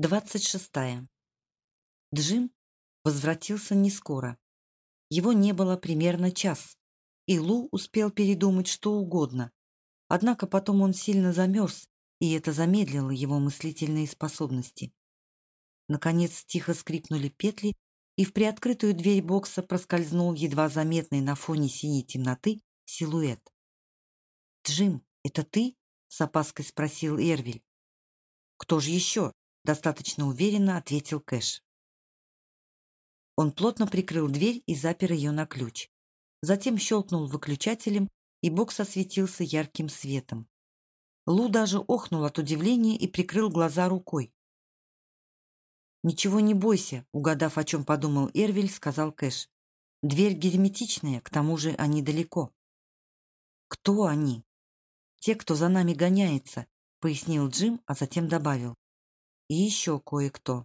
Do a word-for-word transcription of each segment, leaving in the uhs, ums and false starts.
Двадцать шестая. Джим возвратился не скоро. Его не было примерно час, и Лу успел передумать что угодно. Однако потом он сильно замерз, и это замедлило его мыслительные способности. Наконец тихо скрипнули петли, и в приоткрытую дверь бокса проскользнул едва заметный на фоне синей темноты силуэт. «Джим, это ты?» — с опаской спросил Эрвиль. «Кто же еще?» — достаточно уверенно ответил Кэш. Он плотно прикрыл дверь и запер ее на ключ. Затем щелкнул выключателем, и бокс осветился ярким светом. Лу даже охнул от удивления и прикрыл глаза рукой. «Ничего не бойся», — угадав, о чем подумал Эрвиль, сказал Кэш. «Дверь герметичная, к тому же они далеко». «Кто они?» «Те, кто за нами гоняется», — пояснил Джим, а затем добавил. «И еще кое-кто».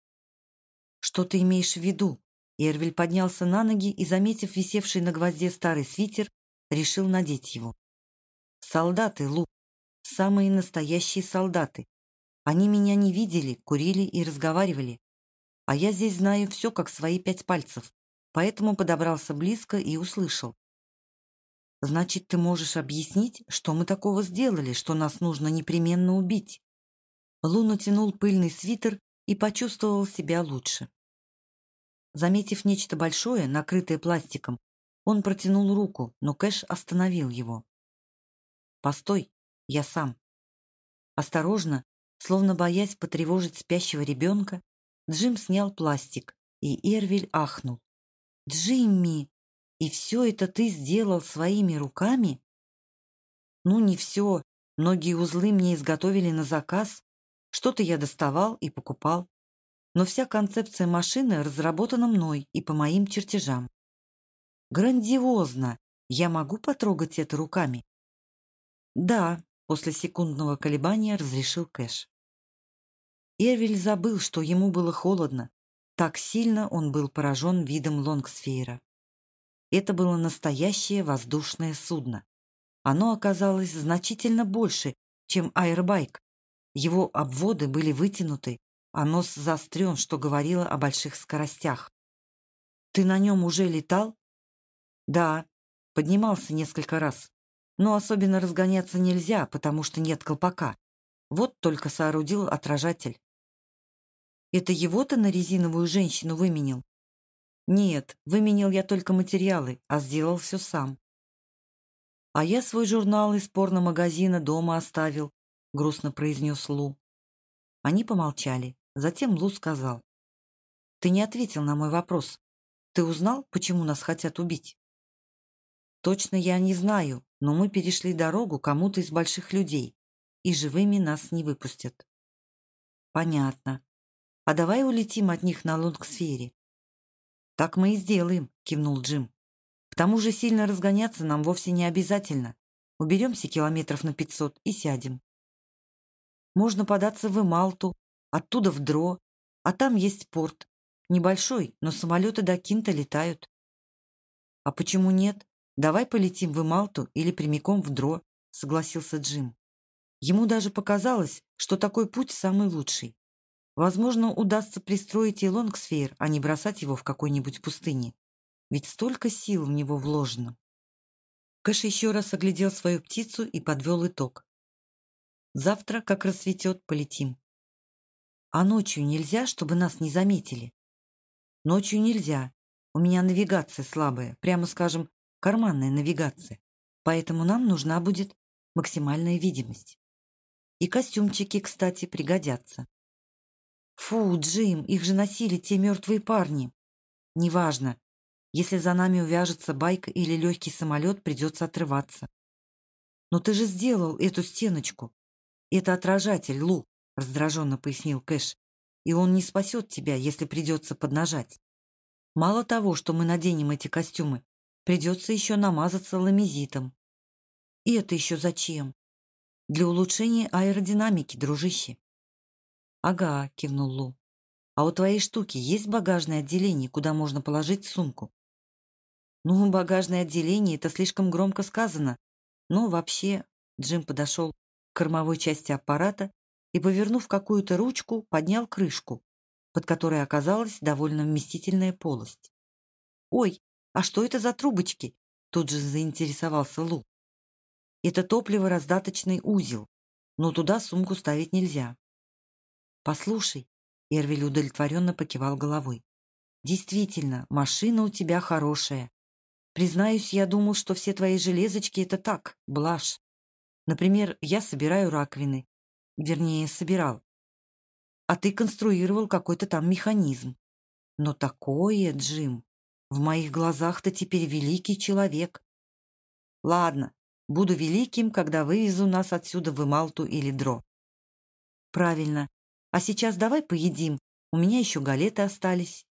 «Что ты имеешь в виду?» Эрвиль поднялся на ноги и, заметив висевший на гвозде старый свитер, решил надеть его. «Солдаты, Лу, самые настоящие солдаты. Они меня не видели, курили и разговаривали. А я здесь знаю все, как свои пять пальцев, поэтому подобрался близко и услышал. Значит, ты можешь объяснить, что мы такого сделали, что нас нужно непременно убить?» Лу натянул пыльный свитер и почувствовал себя лучше. Заметив нечто большое, накрытое пластиком, он протянул руку, но Кэш остановил его. «Постой, я сам». Осторожно, словно боясь потревожить спящего ребенка, Джим снял пластик, и Эрвиль ахнул. «Джимми, и все это ты сделал своими руками?» «Ну, не все. Многие узлы мне изготовили на заказ. Что-то я доставал и покупал. Но вся концепция машины разработана мной и по моим чертежам». «Грандиозно! Я могу потрогать это руками?» «Да», — после секундного колебания разрешил Кэш. Эрвиль забыл, что ему было холодно. Так сильно он был поражен видом Лонгсфейра. Это было настоящее воздушное судно. Оно оказалось значительно больше, чем аэрбайк. Его обводы были вытянуты, а нос заострен, что говорило о больших скоростях. «Ты на нем уже летал?» «Да, поднимался несколько раз. Но особенно разгоняться нельзя, потому что нет колпака. Вот только соорудил отражатель». «Это его-то на резиновую женщину выменил?» «Нет, выменил я только материалы, а сделал все сам». «А я свой журнал из порномагазина дома оставил», — грустно произнес Лу. Они помолчали. Затем Лу сказал. «Ты не ответил на мой вопрос. Ты узнал, почему нас хотят убить?» «Точно я не знаю, но мы перешли дорогу кому-то из больших людей, и живыми нас не выпустят». «Понятно. А давай улетим от них на Лонгсфере». «Так мы и сделаем», — кивнул Джим. «К тому же сильно разгоняться нам вовсе не обязательно. Уберемся километров на пятьсот и сядем. Можно податься в Ималту, оттуда в Дро, а там есть порт. Небольшой, но самолеты до Кинта летают». «А почему нет? Давай полетим в Ималту или прямиком в Дро», — согласился Джим. Ему даже показалось, что такой путь самый лучший. Возможно, удастся пристроить и Лонгсфейр, а не бросать его в какой-нибудь пустыне. Ведь столько сил в него вложено. Кэш еще раз оглядел свою птицу и подвел итог. «Завтра, как рассветет, полетим». «А ночью нельзя, чтобы нас не заметили?» «Ночью нельзя. У меня навигация слабая, прямо скажем, карманная навигация. Поэтому нам нужна будет максимальная видимость. И костюмчики, кстати, пригодятся». «Фу, Джим, их же носили те мертвые парни». «Неважно. Если за нами увяжется байк или легкий самолет, придется отрываться». «Но ты же сделал эту стеночку». «Это отражатель, Лу», — раздраженно пояснил Кэш. «И он не спасет тебя, если придется поднажать. Мало того, что мы наденем эти костюмы, придется еще намазаться ламизитом». «И это еще зачем?» «Для улучшения аэродинамики, дружище». «Ага», — кивнул Лу. «А у твоей штуки есть багажное отделение, куда можно положить сумку?» «Ну, багажное отделение — это слишком громко сказано. Но вообще...» Джим подошел к кормовой части аппарата и, повернув какую-то ручку, поднял крышку, под которой оказалась довольно вместительная полость. «Ой, а что это за трубочки?» — тут же заинтересовался Лу. «Это топливо-раздаточный узел, но туда сумку ставить нельзя». «Послушай», — Эрвиль удовлетворенно покивал головой, «действительно, машина у тебя хорошая. Признаюсь, я думал, что все твои железочки — это так, блажь. Например, я собираю раковины. Вернее, собирал. А ты конструировал какой-то там механизм. Но такое, Джим, в моих глазах ты теперь великий человек. Ладно, буду великим, когда вывезу нас отсюда в Ималту или Дро». «Правильно. А сейчас давай поедим. У меня еще галеты остались.